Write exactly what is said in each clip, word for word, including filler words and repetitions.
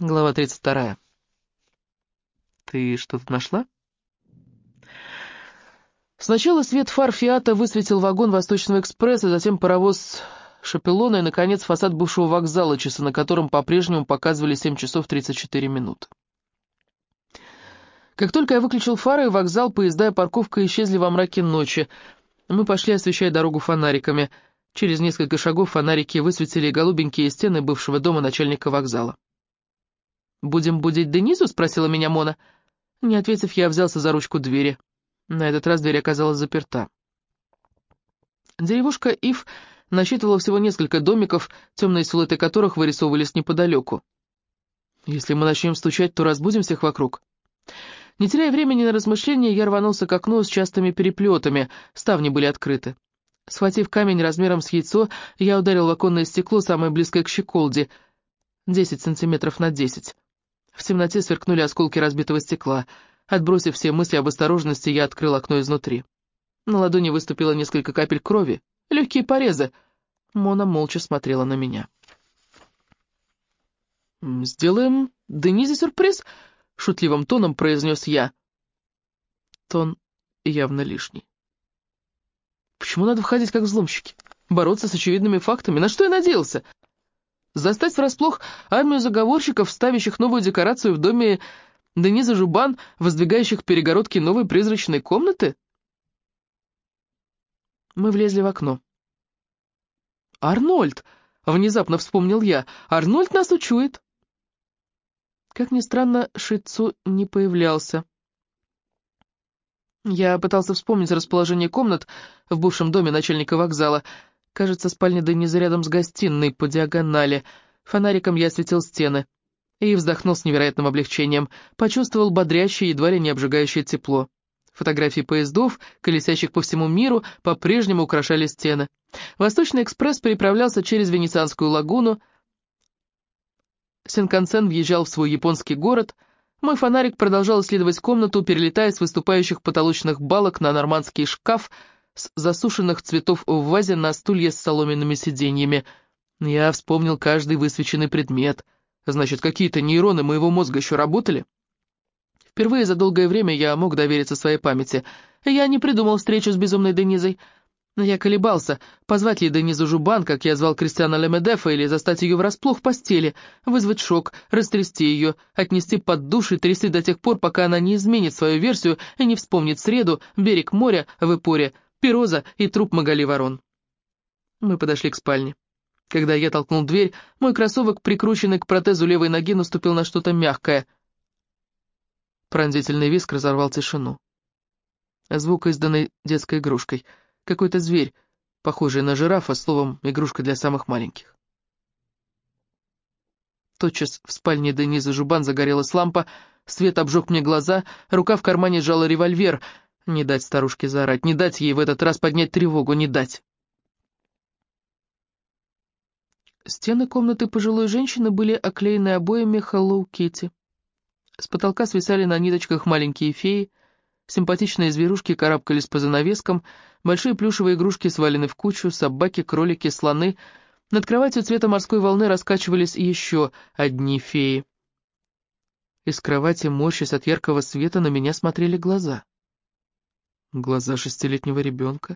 Глава тридцать вторая. «Ты что-то нашла?» Сначала свет фар «Фиата» высветил вагон Восточного экспресса, затем паровоз «Шапеллона» и, наконец, фасад бывшего вокзала, часы на котором по-прежнему показывали семь часов тридцать четыре минуты. Как только я выключил фары, вокзал, поезда и парковка исчезли во мраке ночи. Мы пошли, освещая дорогу фонариками. Через несколько шагов фонарики высветили голубенькие стены бывшего дома начальника вокзала. «Будем будить Денизу?» — спросила меня Мона. Не ответив, я взялся за ручку двери. На этот раз дверь оказалась заперта. Деревушка Ив насчитывала всего несколько домиков, темные силуэты которых вырисовывались неподалеку. «Если мы начнем стучать, то разбудим всех вокруг». Не теряя времени на размышления, я рванулся к окну с частыми переплетами, ставни были открыты. Схватив камень размером с яйцо, я ударил в оконное стекло, самое близкое к щеколде, десять сантиметров на десять. В темноте сверкнули осколки разбитого стекла. Отбросив все мысли об осторожности, я открыл окно изнутри. На ладони выступило несколько капель крови, легкие порезы. Мона молча смотрела на меня. «Сделаем Денизе сюрприз», — шутливым тоном произнес я. Тон явно лишний. Почему надо входить как взломщики? Бороться с очевидными фактами? На что я надеялся? Застать врасплох армию заговорщиков, ставящих новую декорацию в доме Денизы Жубан, воздвигающих перегородки новой призрачной комнаты? Мы влезли в окно. «Арнольд!» — внезапно вспомнил я. «Арнольд нас учует!» Как ни странно, Шицу не появлялся. Я пытался вспомнить расположение комнат в бывшем доме начальника вокзала. Кажется, спальня Денизы рядом с гостиной, по диагонали. Фонариком я осветил стены. И вздохнул с невероятным облегчением. Почувствовал бодрящее, едва ли не обжигающее тепло. Фотографии поездов, колесящих по всему миру, по-прежнему украшали стены. Восточный экспресс переправлялся через Венецианскую лагуну. Синкансен въезжал в свой японский город. Мой фонарик продолжал исследовать комнату, перелетая с выступающих потолочных балок на нормандский шкаф с засушенных цветов в вазе на стулья с соломенными сиденьями. Я вспомнил каждый высвеченный предмет. Значит, какие-то нейроны моего мозга еще работали? Впервые за долгое время я мог довериться своей памяти. Я не придумал встречу с безумной Денизой. Я колебался, позвать ли Денизу Жубан, как я звал Кристиана Лемедефа, или застать ее врасплох в постели, вызвать шок, растрясти ее, отнести под душ и трясти до тех пор, пока она не изменит свою версию и не вспомнит среду, берег моря в Ипоре, Пироза и труп Магали Ворон. Мы подошли к спальне. Когда я толкнул дверь, мой кроссовок, прикрученный к протезу левой ноги, наступил на что-то мягкое. Пронзительный визг разорвал тишину. Звук, изданный детской игрушкой. Какой-то зверь, похожий на жирафа, словом, игрушка для самых маленьких. Тотчас в спальне Денизы Жубан загорелась лампа, свет обжег мне глаза, рука в кармане сжала револьвер. Не дать старушке заорать, не дать ей в этот раз поднять тревогу, не дать. Стены комнаты пожилой женщины были оклеены обоями Hello Kitty. С потолка свисали на ниточках маленькие феи, симпатичные зверушки карабкались по занавескам, большие плюшевые игрушки свалены в кучу, собаки, кролики, слоны. Над кроватью цвета морской волны раскачивались еще одни феи. Из кровати, морщась от яркого света, на меня смотрели глаза. Глаза шестилетнего ребенка.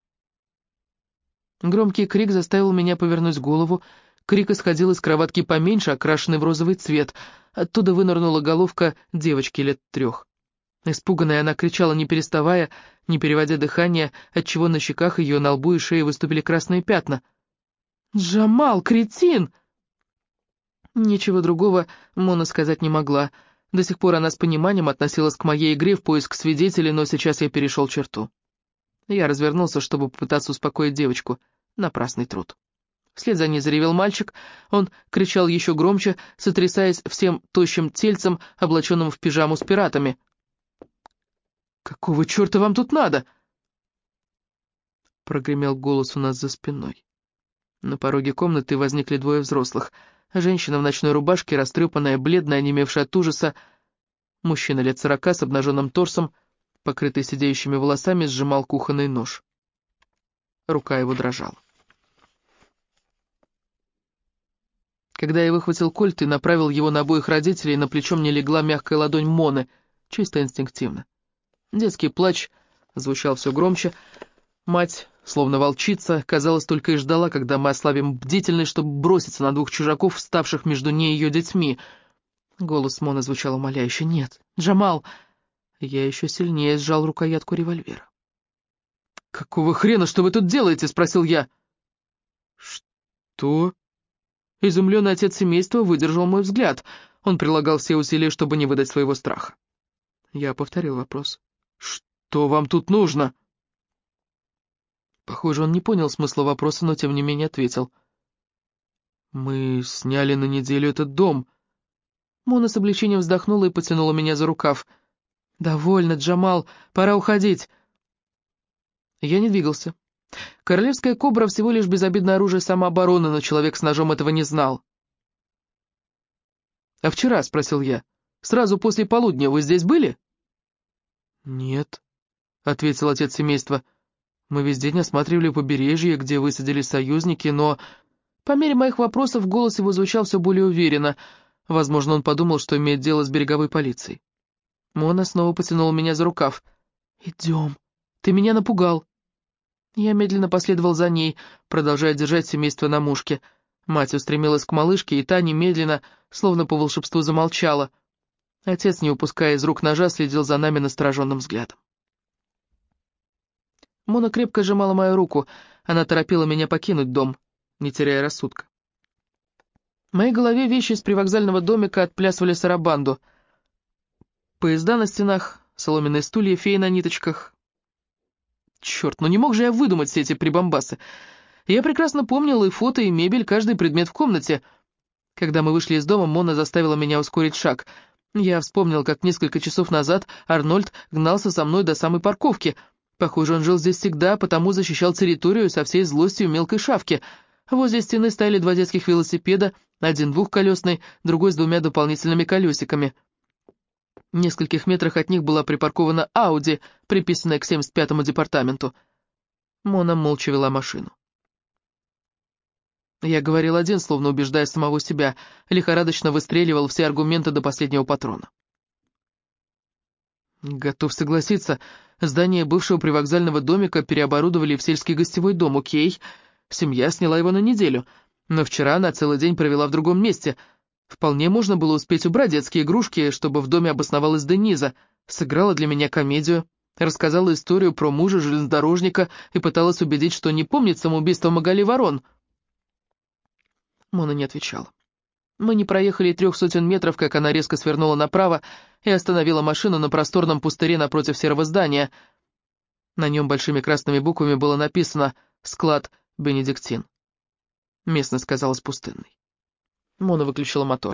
Громкий крик заставил меня повернуть голову. Крик исходил из кроватки поменьше, окрашенный в розовый цвет. Оттуда вынырнула головка девочки лет трех. Испуганная, она кричала, не переставая, не переводя дыхание, отчего на щеках ее, на лбу и шее выступили красные пятна. «Джамал, кретин!» Ничего другого Мона сказать не могла. До сих пор она с пониманием относилась к моей игре в поиск свидетелей, но сейчас я перешел черту. Я развернулся, чтобы попытаться успокоить девочку. Напрасный труд. Вслед за ней заревел мальчик. Он кричал еще громче, сотрясаясь всем тощим тельцем, облаченным в пижаму с пиратами. «Какого черта вам тут надо?» Прогремел голос у нас за спиной. На пороге комнаты возникли двое взрослых. Женщина в ночной рубашке, растрепанная, бледная, онемевшая от ужаса. Мужчина лет сорока с обнаженным торсом, покрытый сидеющими волосами, сжимал кухонный нож. Рука его дрожала. Когда я выхватил кольт и направил его на обоих родителей, на плечо мне легла мягкая ладонь Моны, чисто инстинктивно. Детский плач звучал все громче. Мать, словно волчица, казалось, только и ждала, когда мы ослабим бдительность, чтобы броситься на двух чужаков, вставших между ней и ее детьми. Голос Моны звучал умоляюще. «Нет, Джамал!» Я еще сильнее сжал рукоятку револьвера. «Какого хрена, что вы тут делаете?» — спросил я. «Что?» Изумленный отец семейства выдержал мой взгляд. Он прилагал все усилия, чтобы не выдать своего страха. Я повторил вопрос. «Что вам тут нужно?» Похоже, он не понял смысла вопроса, но тем не менее ответил. «Мы сняли на неделю этот дом». Мона с облегчением вздохнула и потянула меня за рукав. «Довольно, Джамал, пора уходить». Я не двигался. Королевская кобра всего лишь безобидное оружие самообороны, но человек с ножом этого не знал. «А вчера?» — спросил я. «Сразу после полудня вы здесь были?» «Нет», — ответил отец семейства. «Мы весь день осматривали побережье, где высадились союзники, но...» По мере моих вопросов голос его звучал все более уверенно. Возможно, он подумал, что имеет дело с береговой полицией. Мона снова потянула меня за рукав. «Идем, ты меня напугал». Я медленно последовал за ней, продолжая держать семейство на мушке. Мать устремилась к малышке, и та немедленно, словно по волшебству, замолчала. Отец, не упуская из рук ножа, следил за нами настороженным взглядом. Мона крепко сжимала мою руку, она торопила меня покинуть дом, не теряя рассудка. В моей голове вещи из привокзального домика отплясывали сарабанду. Поезда на стенах, соломенные стулья, феи на ниточках. Черт, ну не мог же я выдумать все эти прибамбасы. Я прекрасно помнил и фото, и мебель, каждый предмет в комнате. Когда мы вышли из дома, Мона заставила меня ускорить шаг. Я вспомнил, как несколько часов назад Арнольд гнался со мной до самой парковки. Похоже, он жил здесь всегда, потому защищал территорию со всей злостью мелкой шавки. Возле стены стояли два детских велосипеда, один двухколесный, другой с двумя дополнительными колесиками. В нескольких метрах от них была припаркована Ауди, приписанная к семьдесят пятому департаменту. Мона молча вела машину. Я говорил один, словно убеждая самого себя, лихорадочно выстреливал все аргументы до последнего патрона. Готов согласиться, здание бывшего привокзального домика переоборудовали в сельский гостевой дом, окей. Семья сняла его на неделю, но вчера она целый день провела в другом месте. Вполне можно было успеть убрать детские игрушки, чтобы в доме обосновалась Дениза, сыграла для меня комедию, рассказала историю про мужа-железнодорожника и пыталась убедить, что не помнит самоубийство Магали Ворон. Мона не отвечала. Мы не проехали и трех сотен метров, как она резко свернула направо и остановила машину на просторном пустыре напротив серого здания. На нем большими красными буквами было написано «Склад Бенедиктин». Местность казалась пустынной. Мона выключила мотор.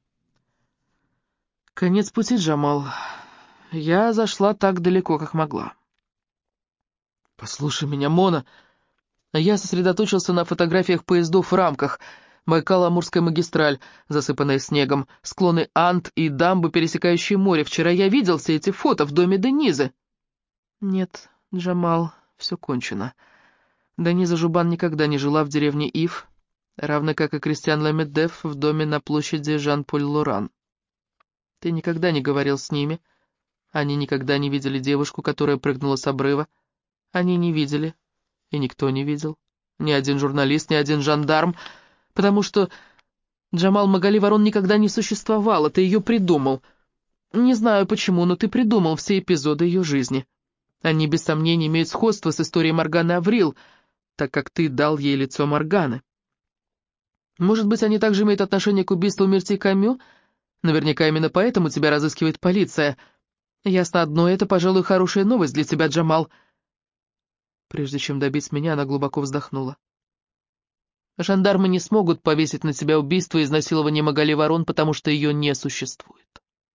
«Конец пути, Джамал. Я зашла так далеко, как могла». «Послушай меня, Мона». Я сосредоточился на фотографиях поездов в рамках. Байкало-Амурская магистраль, засыпанная снегом, склоны Анд и дамбы, пересекающие море. Вчера я видел все эти фото в доме Денизы. Нет, Джамал, все кончено. Дениза Жубан никогда не жила в деревне Ив, равно как и Кристиан Ламедеф в доме на площади Жан-Поль-Лоран. Ты никогда не говорил с ними. Они никогда не видели девушку, которая прыгнула с обрыва. Они не видели, и никто не видел. Ни один журналист, ни один жандарм, потому что Джамал Магали Ворон никогда не существовала, ты ее придумал. Не знаю почему, но ты придумал все эпизоды ее жизни. Они без сомнения имеют сходство с историей Морганы Аврил, так как ты дал ей лицо Морганы. Может быть, они также имеют отношение к убийству Мирти Камю? Наверняка именно поэтому тебя разыскивает полиция. Ясно одно, это, пожалуй, хорошая новость для тебя, Джамал. Прежде чем добить меня, она глубоко вздохнула. Жандармы не смогут повесить на тебя убийство и изнасилование Магали Ворон, потому что ее не существует.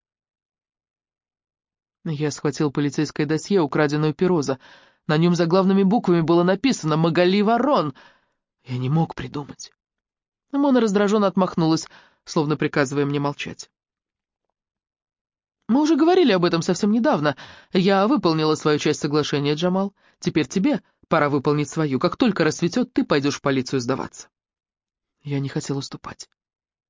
Я схватил полицейское досье, украденное у Пироза. На нем заглавными буквами было написано «Магали Ворон». Я не мог придумать. Мона раздраженно отмахнулась, словно приказывая мне молчать. Мы уже говорили об этом совсем недавно. Я выполнила свою часть соглашения, Джамал. Теперь тебе пора выполнить свою. Как только рассветет, ты пойдешь в полицию сдаваться. Я не хотел уступать.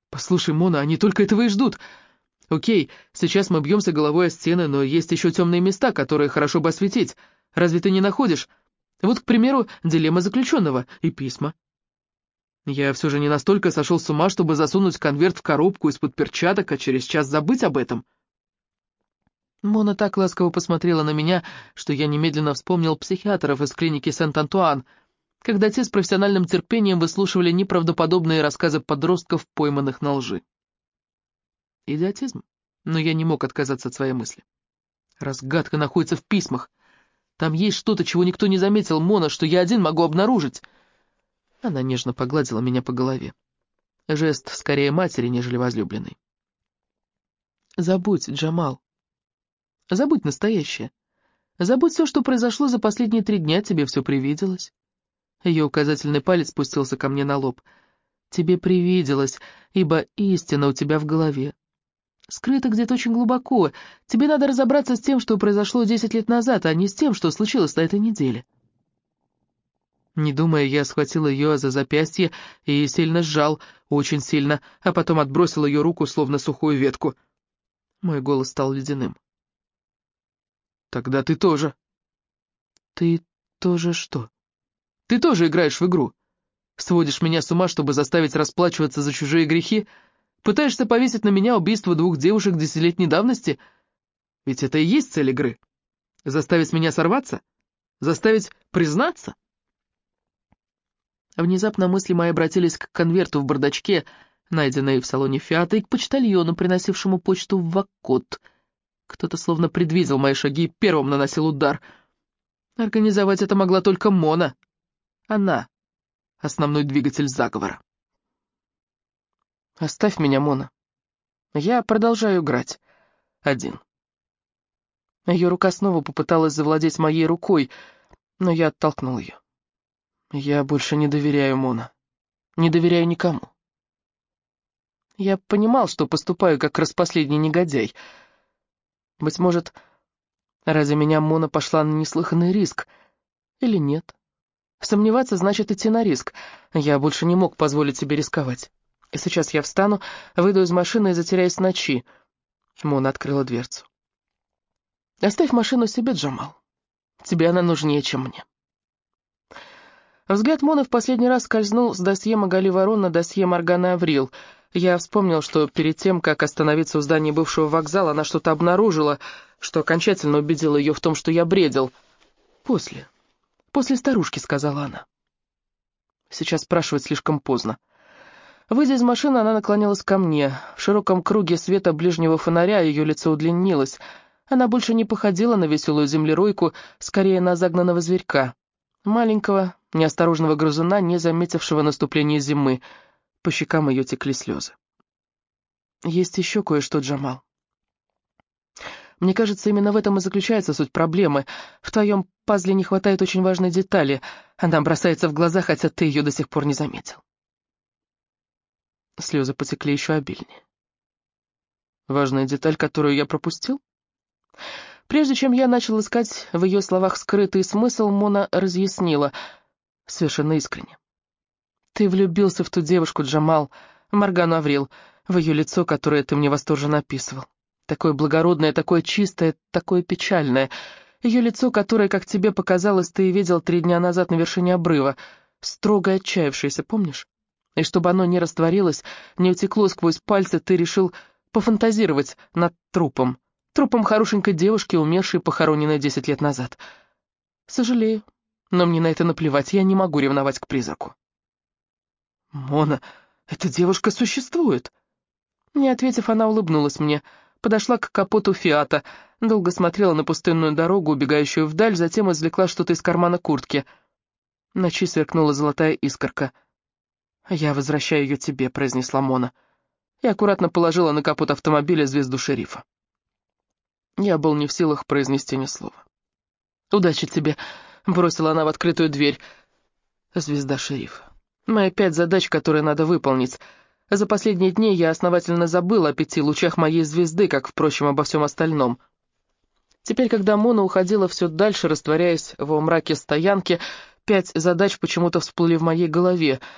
«Послушай, Мона, они только этого и ждут. Окей, сейчас мы бьемся головой о стены, но есть еще темные места, которые хорошо бы осветить. Разве ты не находишь? Вот, к примеру, дилемма заключенного и письма. Я все же не настолько сошел с ума, чтобы засунуть конверт в коробку из-под перчаток, а через час забыть об этом». Мона так ласково посмотрела на меня, что я немедленно вспомнил психиатров из клиники Сент-Антуан, когда те с профессиональным терпением выслушивали неправдоподобные рассказы подростков, пойманных на лжи. Идиотизм, но я не мог отказаться от своей мысли. Разгадка находится в письмах. Там есть что-то, чего никто не заметил, Мона, что я один могу обнаружить. Она нежно погладила меня по голове. Жест скорее матери, нежели возлюбленной. Забудь, Джамал. Забудь настоящее. Забудь все, что произошло за последние три дня, тебе все привиделось. Ее указательный палец спустился ко мне на лоб. Тебе привиделось, ибо истина у тебя в голове. Скрыто где-то очень глубоко. Тебе надо разобраться с тем, что произошло десять лет назад, а не с тем, что случилось на этой неделе. Не думая, я схватил ее за запястье и сильно сжал, очень сильно, а потом отбросил ее руку, словно сухую ветку. Мой голос стал ледяным. «Тогда ты тоже». «Ты тоже что?» «Ты тоже играешь в игру. Сводишь меня с ума, чтобы заставить расплачиваться за чужие грехи? Пытаешься повесить на меня убийство двух девушек десятилетней давности? Ведь это и есть цель игры. Заставить меня сорваться? Заставить признаться?» Внезапно мысли мои обратились к конверту в бардачке, найденной в салоне Фиата, и к почтальону, приносившему почту в Ваккот. Кто-то словно предвидел мои шаги и первым наносил удар. Организовать это могла только Мона. Она — основной двигатель заговора. «Оставь меня, Мона. Я продолжаю играть. Один». Ее рука снова попыталась завладеть моей рукой, но я оттолкнул ее. «Я больше не доверяю, Мона. Не доверяю никому». Я понимал, что поступаю как распоследний негодяй. Быть может, ради меня Мона пошла на неслыханный риск, или нет? Сомневаться значит идти на риск. Я больше не мог позволить себе рисковать. И сейчас я встану, выйду из машины и затеряюсь в ночи. Мона открыла дверцу. «Оставь машину себе, Джамал. Тебе она нужнее, чем мне». Взгляд Моны в последний раз скользнул с досье Магали Ворон на досье Морганы Аврил. Я вспомнил, что перед тем, как остановиться у здания бывшего вокзала, она что-то обнаружила, что окончательно убедило ее в том, что я бредил. «После. После старушки», — сказала она. Сейчас спрашивать слишком поздно. Выйдя из машины, она наклонилась ко мне. В широком круге света ближнего фонаря ее лицо удлинилось. Она больше не походила на веселую землеройку, скорее на загнанного зверька. Маленького, неосторожного грызуна, не заметившего наступления зимы. По щекам ее текли слезы. «Есть еще кое-что, Джамал. Мне кажется, именно в этом и заключается суть проблемы. В твоем пазле не хватает очень важной детали. Она бросается в глаза, хотя ты ее до сих пор не заметил». Слезы потекли еще обильнее. «Важная деталь, которую я пропустил?» Прежде чем я начал искать в ее словах скрытый смысл, Мона разъяснила, совершенно искренне. «Ты влюбился в ту девушку, Джамал, Моргану Аврил, в ее лицо, которое ты мне восторженно описывал. Такое благородное, такое чистое, такое печальное. Ее лицо, которое, как тебе показалось, ты видел три дня назад на вершине обрыва, строго отчаявшееся, помнишь? И чтобы оно не растворилось, не утекло сквозь пальцы, ты решил пофантазировать над трупом. Трупом хорошенькой девушки, умершей, похороненной десять лет назад. Сожалею, но мне на это наплевать, я не могу ревновать к призраку». «Мона, эта девушка существует!» Не ответив, она улыбнулась мне, подошла к капоту Фиата, долго смотрела на пустынную дорогу, убегающую вдаль, затем извлекла что-то из кармана куртки. В ночи сверкнула золотая искорка. «Я возвращаю ее тебе», — произнесла Мона, и аккуратно положила на капот автомобиля звезду шерифа. Я был не в силах произнести ни слова. «Удачи тебе», — бросила она в открытую дверь. Звезда шерифа. Мои пять задач, которые надо выполнить. За последние дни я основательно забыл о пяти лучах моей звезды, как, впрочем, обо всем остальном. Теперь, когда Мона уходила все дальше, растворяясь во мраке стоянки, пять задач почему-то всплыли в моей голове.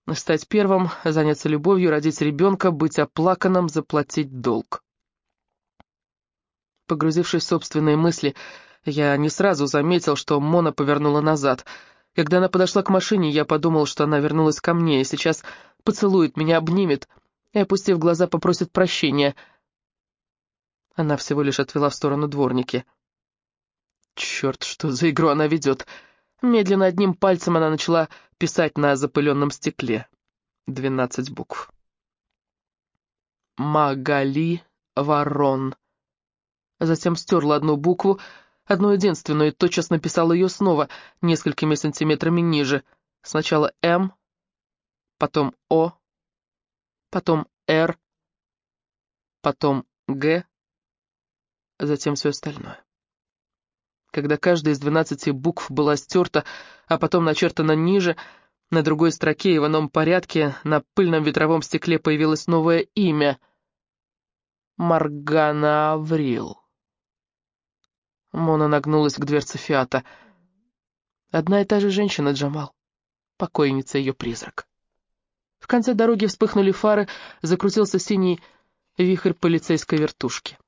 Стать первым, заняться любовью, родить ребенка, быть оплаканным, заплатить долг. Погрузившись в собственные мысли, я не сразу заметил, что Мона повернула назад. Когда она подошла к машине, я подумал, что она вернулась ко мне и сейчас поцелует меня, обнимет и, опустив глаза, попросит прощения. Она всего лишь отвела в сторону дворники. Черт, что за игру она ведет. Медленно одним пальцем она начала писать на запыленном стекле. Двенадцать букв. Магали Ворон. Затем стерла одну букву, одну единственную, и тотчас написала ее снова, несколькими сантиметрами ниже. Сначала «М», потом «О», потом «Р», потом «Г», затем все остальное. Когда каждая из двенадцати букв была стерта, а потом начертана ниже, на другой строке и в ином порядке на пыльном ветровом стекле появилось новое имя — Моргана Аврил. Мона нагнулась к дверце Фиата. Одна и та же женщина, Джамал. Покойница, ее призрак. В конце дороги вспыхнули фары, закрутился синий вихрь полицейской вертушки.